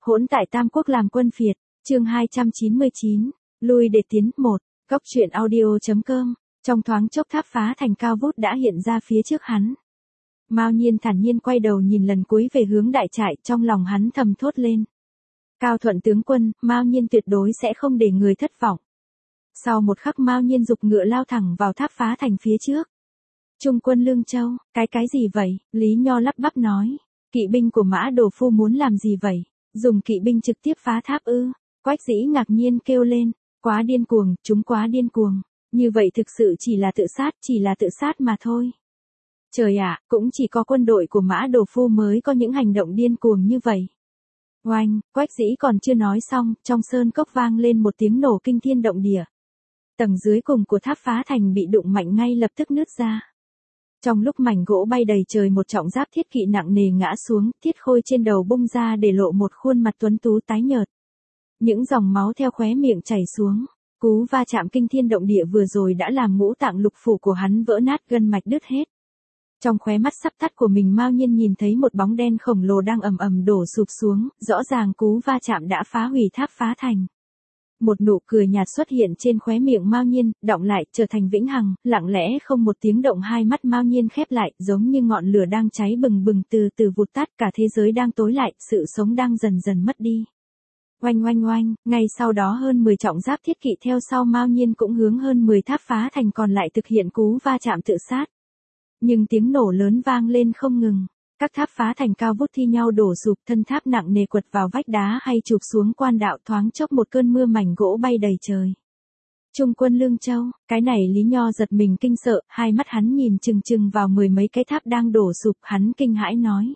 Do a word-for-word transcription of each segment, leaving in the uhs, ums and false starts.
Hỗn tại Tam Quốc làm quân phiệt, chương hai trăm chín mươi chín, lui để tiến, một, góc truyện audio.com, trong thoáng chốc tháp phá thành cao vút đã hiện ra phía trước hắn. Mao Nhiên thản nhiên quay đầu nhìn lần cuối về hướng đại trại, trong lòng hắn thầm thốt lên. Cao Thuận tướng quân, Mao Nhiên tuyệt đối sẽ không để người thất vọng. Sau một khắc Mao Nhiên giục ngựa lao thẳng vào tháp phá thành phía trước. Trung quân Lương Châu, cái cái gì vậy? Lý Nho lắp bắp nói. Kỵ binh của Mã Đồ Phu muốn làm gì vậy? Dùng kỵ binh trực tiếp phá tháp ư? Quách Dĩ ngạc nhiên kêu lên. Quá điên cuồng, chúng quá điên cuồng. Như vậy thực sự chỉ là tự sát, chỉ là tự sát mà thôi. Trời ạ, cũng chỉ có quân đội của Mã Đồ Phu mới có những hành động điên cuồng như vậy. Oanh, Quách Dĩ còn chưa nói xong, trong sơn cốc vang lên một tiếng nổ kinh thiên động địa. Tầng dưới cùng của tháp phá thành bị đụng mạnh ngay lập tức nứt ra. Trong lúc mảnh gỗ bay đầy trời, một trọng giáp thiết kỵ nặng nề ngã xuống, thiết khôi trên đầu bung ra để lộ một khuôn mặt tuấn tú tái nhợt. Những dòng máu theo khóe miệng chảy xuống. Cú va chạm kinh thiên động địa vừa rồi đã làm ngũ tạng lục phủ của hắn vỡ nát, gân mạch đứt hết. Trong khóe mắt sắp tắt của mình Mao Nhiên nhìn thấy một bóng đen khổng lồ đang ầm ầm đổ sụp xuống, rõ ràng cú va chạm đã phá hủy tháp phá thành. Một nụ cười nhạt xuất hiện trên khóe miệng Mao Nhiên, đọng lại, trở thành vĩnh hằng, lặng lẽ không một tiếng động, hai mắt Mao Nhiên khép lại, giống như ngọn lửa đang cháy bừng bừng từ từ vụt tắt, cả thế giới đang tối lại, sự sống đang dần dần mất đi. Oanh oanh oanh, ngay sau đó hơn mười trọng giáp thiết kỵ theo sau Mao Nhiên cũng hướng hơn mười tháp phá thành còn lại thực hiện cú va chạm tự sát. Nhưng tiếng nổ lớn vang lên không ngừng. Các tháp phá thành cao vút thi nhau đổ sụp, thân tháp nặng nề quật vào vách đá hay chụp xuống quan đạo, thoáng chốc một cơn mưa mảnh gỗ bay đầy trời. Trung quân Lương Châu, cái này Lý Nho giật mình kinh sợ, hai mắt hắn nhìn chừng chừng vào mười mấy cái tháp đang đổ sụp, hắn kinh hãi nói.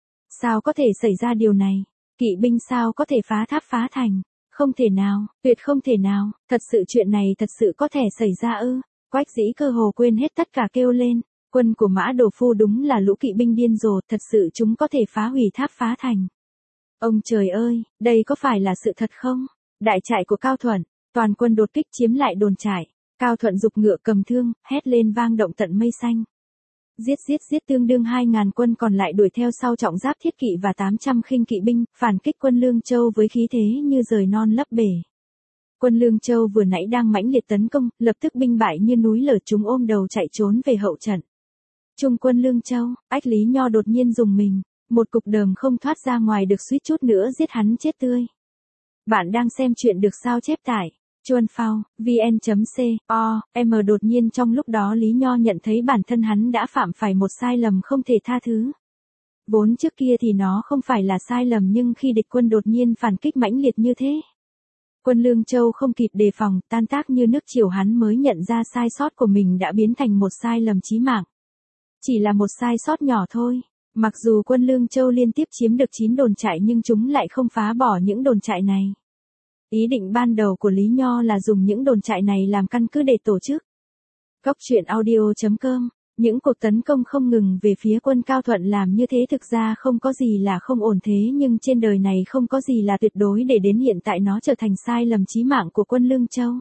Sao có thể xảy ra điều này? Kỵ binh sao có thể phá tháp phá thành? Không thể nào, tuyệt không thể nào, thật sự chuyện này thật sự có thể xảy ra ư? Quách Dĩ cơ hồ quên hết tất cả kêu lên. Quân của Mã Đồ Phu đúng là lũ kỵ binh điên rồ, thật sự chúng có thể phá hủy tháp phá thành. Ông trời ơi, đây có phải là sự thật không? Đại trại của Cao Thuận, toàn quân đột kích chiếm lại đồn trại. Cao Thuận giục ngựa cầm thương, hét lên vang động tận mây xanh. Giết giết giết, tương đương hai ngàn quân còn lại đuổi theo sau trọng giáp thiết kỵ và tám trăm khinh kỵ binh, phản kích quân Lương Châu với khí thế như rời non lấp bể. Quân Lương Châu vừa nãy đang mãnh liệt tấn công, lập tức binh bại như núi lở, chúng ôm đầu chạy trốn về hậu trận. Trung quân Lương Châu, ách Lý Nho đột nhiên dùng mình, một cục đờm không thoát ra ngoài được, suýt chút nữa giết hắn chết tươi. Bạn đang xem chuyện được sao chép tải, chuan phao, vn.co, m đột nhiên trong lúc đó Lý Nho nhận thấy bản thân hắn đã phạm phải một sai lầm không thể tha thứ. Vốn trước kia thì nó không phải là sai lầm, nhưng khi địch quân đột nhiên phản kích mãnh liệt như thế. Quân Lương Châu không kịp đề phòng, tan tác như nước triều, hắn mới nhận ra sai sót của mình đã biến thành một sai lầm chí mạng. Chỉ là một sai sót nhỏ thôi. Mặc dù quân Lương Châu liên tiếp chiếm được chín đồn trại nhưng chúng lại không phá bỏ những đồn trại này. Ý định ban đầu của Lý Nho là dùng những đồn trại này làm căn cứ để tổ chức. Góc truyện audio.com, những cuộc tấn công không ngừng về phía quân Cao Thuận làm như thế thực ra không có gì là không ổn, thế nhưng trên đời này không có gì là tuyệt đối, để đến hiện tại nó trở thành sai lầm chí mạng của quân Lương Châu.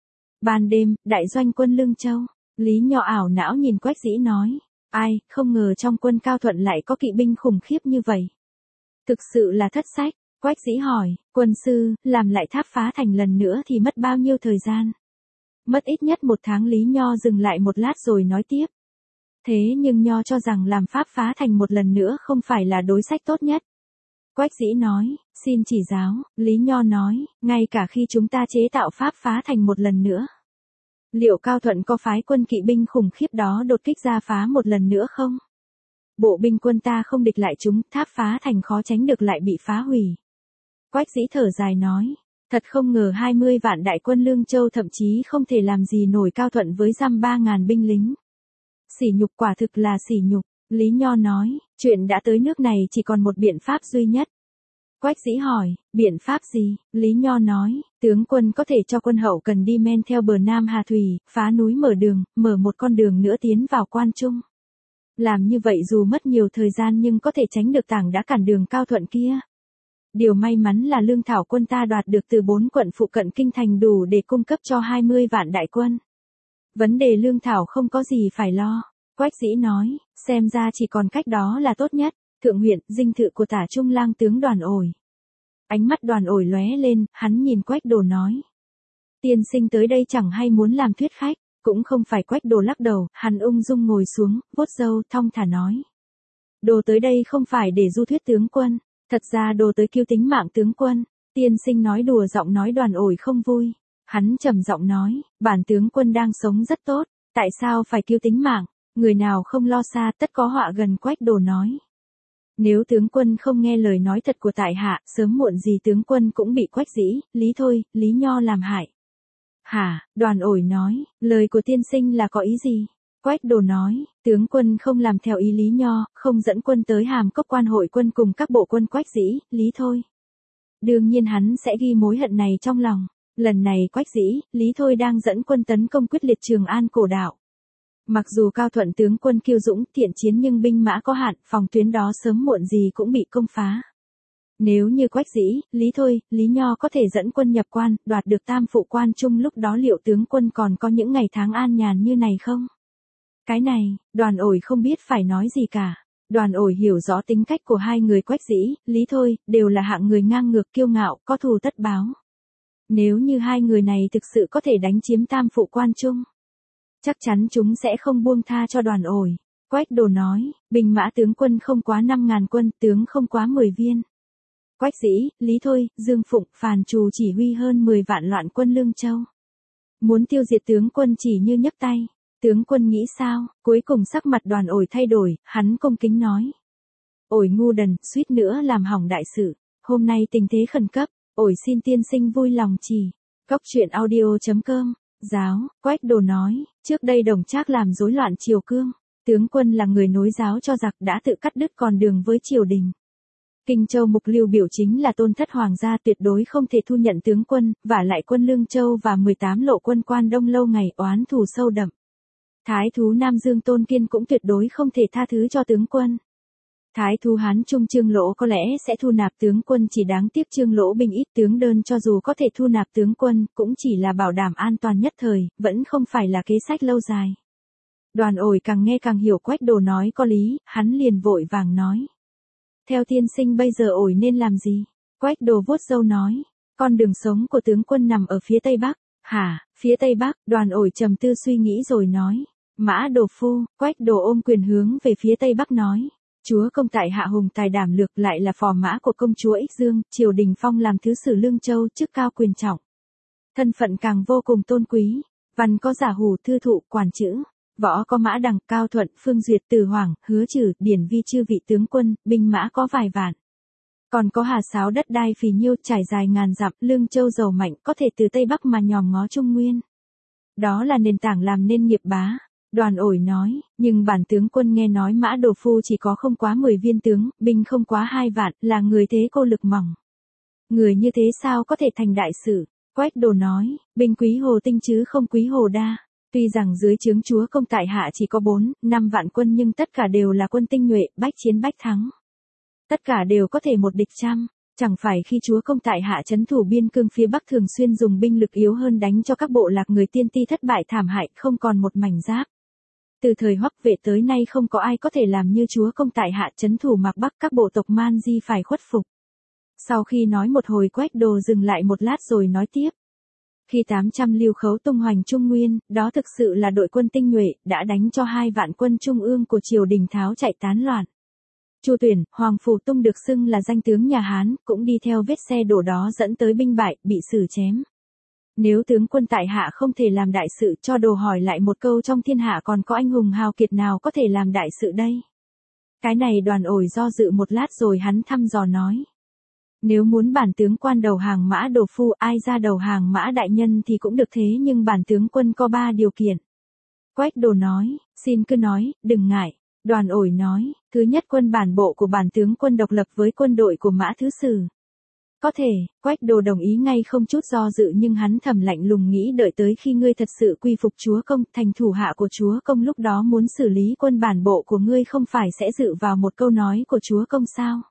Ban đêm, đại doanh quân Lương Châu, Lý Nho ảo não nhìn Quách Dĩ nói. Ai, không ngờ trong quân Cao Thuận lại có kỵ binh khủng khiếp như vậy. Thực sự là thất sách. Quách Dĩ hỏi, quân sư, làm lại tháp phá thành lần nữa thì mất bao nhiêu thời gian? Mất ít nhất một tháng. Lý Nho dừng lại một lát rồi nói tiếp. Thế nhưng Nho cho rằng làm pháp phá thành một lần nữa không phải là đối sách tốt nhất. Quách Dĩ nói, xin chỉ giáo. Lý Nho nói, ngay cả khi chúng ta chế tạo pháp phá thành một lần nữa, liệu Cao Thuận có phái quân kỵ binh khủng khiếp đó đột kích ra phá một lần nữa không? Bộ binh quân ta không địch lại chúng, tháp phá thành khó tránh được lại bị phá hủy. Quách Dĩ thở dài nói, thật không ngờ hai mươi vạn đại quân Lương Châu thậm chí không thể làm gì nổi Cao Thuận với dăm ba ngàn binh lính. Sỉ nhục, quả thực là sỉ nhục. Lý Nho nói, chuyện đã tới nước này chỉ còn một biện pháp duy nhất. Quách Dĩ hỏi, biện pháp gì? Lý Nho nói, tướng quân có thể cho quân hậu cần đi men theo bờ Nam Hà Thủy, phá núi mở đường, mở một con đường nữa tiến vào Quan Trung. Làm như vậy dù mất nhiều thời gian nhưng có thể tránh được tảng đã cản đường Cao Thuận kia. Điều may mắn là lương thảo quân ta đoạt được từ bốn quận phụ cận kinh thành đủ để cung cấp cho hai mươi vạn đại quân. Vấn đề lương thảo không có gì phải lo. Quách Dĩ nói, xem ra chỉ còn cách đó là tốt nhất. Thượng huyện, dinh thự của Tả Trung Lang tướng Đoàn Ổi. Ánh mắt Đoàn Ổi lóe lên, hắn nhìn Quách Đồ nói. Tiên sinh tới đây chẳng hay muốn làm thuyết khách, cũng không phải. Quách Đồ lắc đầu, hắn ung dung ngồi xuống, vuốt râu, thong thả nói. Đồ tới đây không phải để du thuyết tướng quân, thật ra đồ tới cứu tính mạng tướng quân. Tiên sinh nói đùa, giọng nói Đoàn Ổi không vui. Hắn trầm giọng nói, bản tướng quân đang sống rất tốt, tại sao phải cứu tính mạng, người nào không lo xa tất có họa gần. Quách Đồ nói. Nếu tướng quân không nghe lời nói thật của tại hạ, sớm muộn gì tướng quân cũng bị Quách Dĩ, Lý Thôi, Lý Nho làm hại. Hả? Đoàn Ổi nói, lời của tiên sinh là có ý gì? Quách Đồ nói, tướng quân không làm theo ý Lý Nho, không dẫn quân tới Hàm Cốc quan hội quân cùng các bộ quân Quách Dĩ, Lý Thôi. Đương nhiên hắn sẽ ghi mối hận này trong lòng. Lần này Quách Dĩ, Lý Thôi đang dẫn quân tấn công quyết liệt Trường An cổ đạo. Mặc dù Cao Thuận tướng quân kiêu dũng thiện chiến nhưng binh mã có hạn, phòng tuyến đó sớm muộn gì cũng bị công phá. Nếu như Quách Dĩ, Lý Thôi, Lý Nho có thể dẫn quân nhập quan, đoạt được tam phụ quan trung, lúc đó liệu tướng quân còn có những ngày tháng an nhàn như này không? Cái này, Đoàn Ổi không biết phải nói gì cả. Đoàn Ổi hiểu rõ tính cách của hai người Quách Dĩ, Lý Thôi, đều là hạng người ngang ngược kiêu ngạo, có thù tất báo. Nếu như hai người này thực sự có thể đánh chiếm tam phụ quan trung, chắc chắn chúng sẽ không buông tha cho Đoàn Ổi. Quách Đồ nói, binh mã tướng quân không quá năm ngàn quân, tướng không quá mười viên. Quách Dĩ, Lý Thôi, Dương Phụng, Phàn Trù chỉ huy hơn mười vạn loạn quân Lương Châu. Muốn tiêu diệt tướng quân chỉ như nhấc tay. Tướng quân nghĩ sao? Cuối cùng sắc mặt Đoàn Ổi thay đổi, hắn cung kính nói. Ổi ngu đần, suýt nữa làm hỏng đại sự. Hôm nay tình thế khẩn cấp, Ổi xin tiên sinh vui lòng chỉ. Cóc truyện audio chấm com. Giáo, Quách Đồ nói, trước đây Đồng Trác làm rối loạn triều cương. Tướng quân là người nối giáo cho giặc, đã tự cắt đứt con đường với triều đình. Kinh Châu Mục Lưu Biểu chính là tôn thất hoàng gia, tuyệt đối không thể thu nhận tướng quân, vả lại quân Lương Châu và mười tám lộ quân Quan Đông lâu ngày oán thù sâu đậm. Thái thú Nam Dương Tôn Kiên cũng tuyệt đối không thể tha thứ cho tướng quân. Thái thú Hán Trung Trương Lỗ có lẽ sẽ thu nạp tướng quân, chỉ đáng tiếc Trương Lỗ binh ít tướng đơn, cho dù có thể thu nạp tướng quân, cũng chỉ là bảo đảm an toàn nhất thời, vẫn không phải là kế sách lâu dài. Đoàn Ổi càng nghe càng hiểu Quách Đồ nói có lý, hắn liền vội vàng nói. Theo tiên sinh bây giờ Ổi nên làm gì? Quách Đồ vuốt râu nói, con đường sống của tướng quân nằm ở phía Tây Bắc. Hả, phía Tây Bắc? Đoàn Ổi trầm tư suy nghĩ rồi nói. Mã Đồ Phu. Quách Đồ ôm quyền hướng về phía Tây Bắc nói. Chúa công tại hạ hùng tài đảm lược, lại là phò mã của công chúa Ích Dương, triều đình phong làm thứ sử Lương Châu, chức cao quyền trọng. Thân phận càng vô cùng tôn quý. Văn có Giả Hủ, Thư Thụ, Quản Chữ. Võ có Mã Đằng, Cao Thuận, Phương Duyệt, Từ Hoàng, Hứa Trừ, Điển Vi chư vị tướng quân, binh mã có vài vạn. Còn có Hà Sáo, đất đai phì nhiêu trải dài ngàn dặm, Lương Châu giàu mạnh, có thể từ Tây Bắc mà nhòm ngó Trung Nguyên. Đó là nền tảng làm nên nghiệp bá. Đoàn Ổi nói, nhưng bản tướng quân nghe nói Mã Đồ Phu chỉ có không quá mười viên tướng, binh không quá hai vạn, là người thế cô lực mỏng. Người như thế sao có thể thành đại sự? Quách Đồ nói, binh quý Hồ Tinh chứ không quý Hồ Đa. Tuy rằng dưới trướng chúa công tại hạ chỉ có bốn, năm vạn quân nhưng tất cả đều là quân tinh nhuệ, bách chiến bách thắng. Tất cả đều có thể một địch trăm. Chẳng phải khi chúa công tại hạ trấn thủ biên cương phía Bắc thường xuyên dùng binh lực yếu hơn đánh cho các bộ lạc người Tiên Ti thất bại thảm hại, không còn một mảnh giáp. Từ thời Hoắc Vệ tới nay không có ai có thể làm như chúa công tại hạ trấn thủ Mạc Bắc, các bộ tộc Man Di phải khuất phục. Sau khi nói một hồi, Quách Đồ dừng lại một lát rồi nói tiếp. Khi tám trăm lưu khấu tung hoành Trung Nguyên, đó thực sự là đội quân tinh nhuệ, đã đánh cho hai vạn quân trung ương của triều đình tháo chạy tán loạn. Chu Tuyển, Hoàng Phủ Tung được xưng là danh tướng nhà Hán, cũng đi theo vết xe đổ đó dẫn tới binh bại, bị xử chém. Nếu tướng quân tại hạ không thể làm đại sự, cho Đồ hỏi lại một câu, trong thiên hạ còn có anh hùng hào kiệt nào có thể làm đại sự đây? Cái này Đoàn Ổi do dự một lát rồi hắn thăm dò nói. Nếu muốn bản tướng quan đầu hàng Mã Đồ Phu, ai ra đầu hàng Mã đại nhân thì cũng được, thế nhưng bản tướng quân có ba điều kiện. Quách Đồ nói, xin cứ nói, đừng ngại. Đoàn Ổi nói, thứ nhất, quân bản bộ của bản tướng quân độc lập với quân đội của Mã Thứ Sử. Có thể. Quách Đồ đồng ý ngay không chút do dự, nhưng hắn thầm lạnh lùng nghĩ, đợi tới khi ngươi thật sự quy phục chúa công, thành thủ hạ của chúa công, lúc đó muốn xử lý quân bản bộ của ngươi không phải sẽ dựa vào một câu nói của chúa công sao?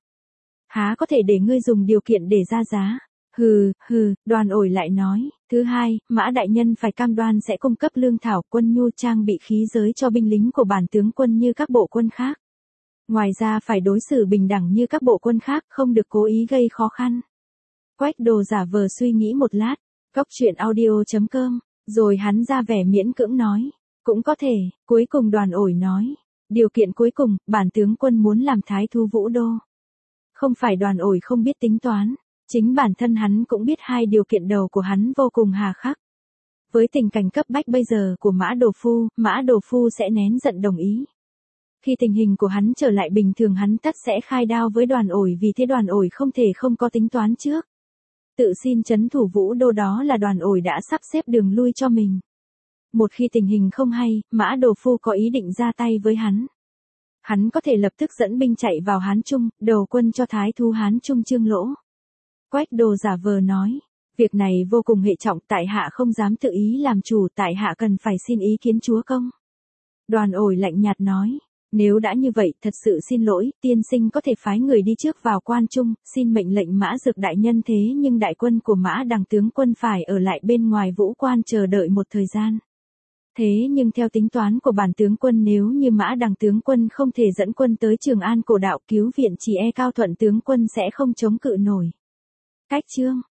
Há có thể để ngươi dùng điều kiện để ra giá? Hừ, hừ. Đoàn Ổi lại nói, thứ hai, Mã đại nhân phải cam đoan sẽ cung cấp lương thảo, quân nhu, trang bị, khí giới cho binh lính của bản tướng quân như các bộ quân khác. Ngoài ra phải đối xử bình đẳng như các bộ quân khác, không được cố ý gây khó khăn. Quách Đồ giả vờ suy nghĩ một lát, cốc truyện audio chấm com, rồi hắn ra vẻ miễn cưỡng nói, cũng có thể, cuối cùng Đoàn Ổi nói, điều kiện cuối cùng, bản tướng quân muốn làm thái thú Vũ Đô. Không phải Đoàn Ổi không biết tính toán, chính bản thân hắn cũng biết hai điều kiện đầu của hắn vô cùng hà khắc. Với tình cảnh cấp bách bây giờ của Mã Đồ Phu, Mã Đồ Phu sẽ nén giận đồng ý. Khi tình hình của hắn trở lại bình thường hắn tất sẽ khai đao với Đoàn Ổi, vì thế Đoàn Ổi không thể không có tính toán trước. Tự xin trấn thủ Vũ Đô đó là Đoàn Ổi đã sắp xếp đường lui cho mình. Một khi tình hình không hay, Mã Đồ Phu có ý định ra tay với hắn. Hắn có thể lập tức dẫn binh chạy vào Hán Trung, đầu quân cho thái thú Hán Trung Trương Lỗ. Quách Đồ giả vờ nói, việc này vô cùng hệ trọng, tại hạ không dám tự ý làm chủ, tại hạ cần phải xin ý kiến chúa công. Đoàn Ổi lạnh nhạt nói, nếu đã như vậy, thật sự xin lỗi, tiên sinh có thể phái người đi trước vào quan trung, xin mệnh lệnh Mã Dược đại nhân, thế nhưng đại quân của Mã Đằng tướng quân phải ở lại bên ngoài vũ quan chờ đợi một thời gian. Thế nhưng theo tính toán của bản tướng quân, nếu như Mã Đằng tướng quân không thể dẫn quân tới Trường An Cổ Đạo cứu viện, chỉ e Cao Thuận tướng quân sẽ không chống cự nổi. Cách chương